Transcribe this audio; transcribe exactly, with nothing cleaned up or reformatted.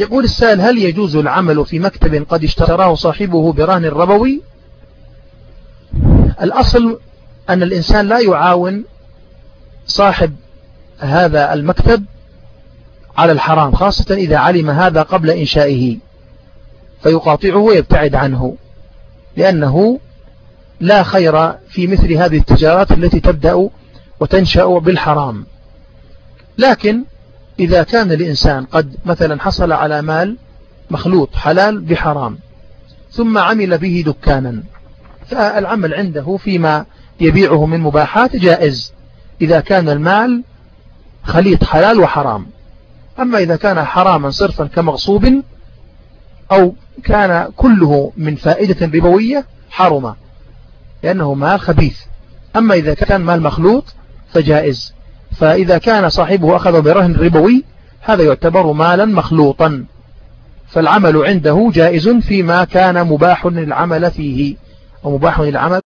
يقول السائل: هل يجوز العمل في مكتب قد اشتراه صاحبه برهن ربوي؟ الأصل أن الإنسان لا يعاون صاحب هذا المكتب على الحرام، خاصة إذا علم هذا قبل إنشائه، فيقاطعه ويبتعد عنه، لأنه لا خير في مثل هذه التجارات التي تبدأ وتنشأ بالحرام. لكن إذا كان الإنسان قد مثلا حصل على مال مخلوط حلال بحرام ثم عمل به دكانا، فالعمل عنده فيما يبيعه من مباحات جائز إذا كان المال خليط حلال وحرام. أما إذا كان حراما صرفا كمغصوب أو كان كله من فائدة ربوية حرم، لأنه مال خبيث. أما إذا كان مال مخلوط فجائز. فإذا كان صاحبه أخذه برهن ربوي هذا يعتبر مالا مخلوطا، فالعمل عنده جائز فيما كان مباح العمل فيه أو مباح العمل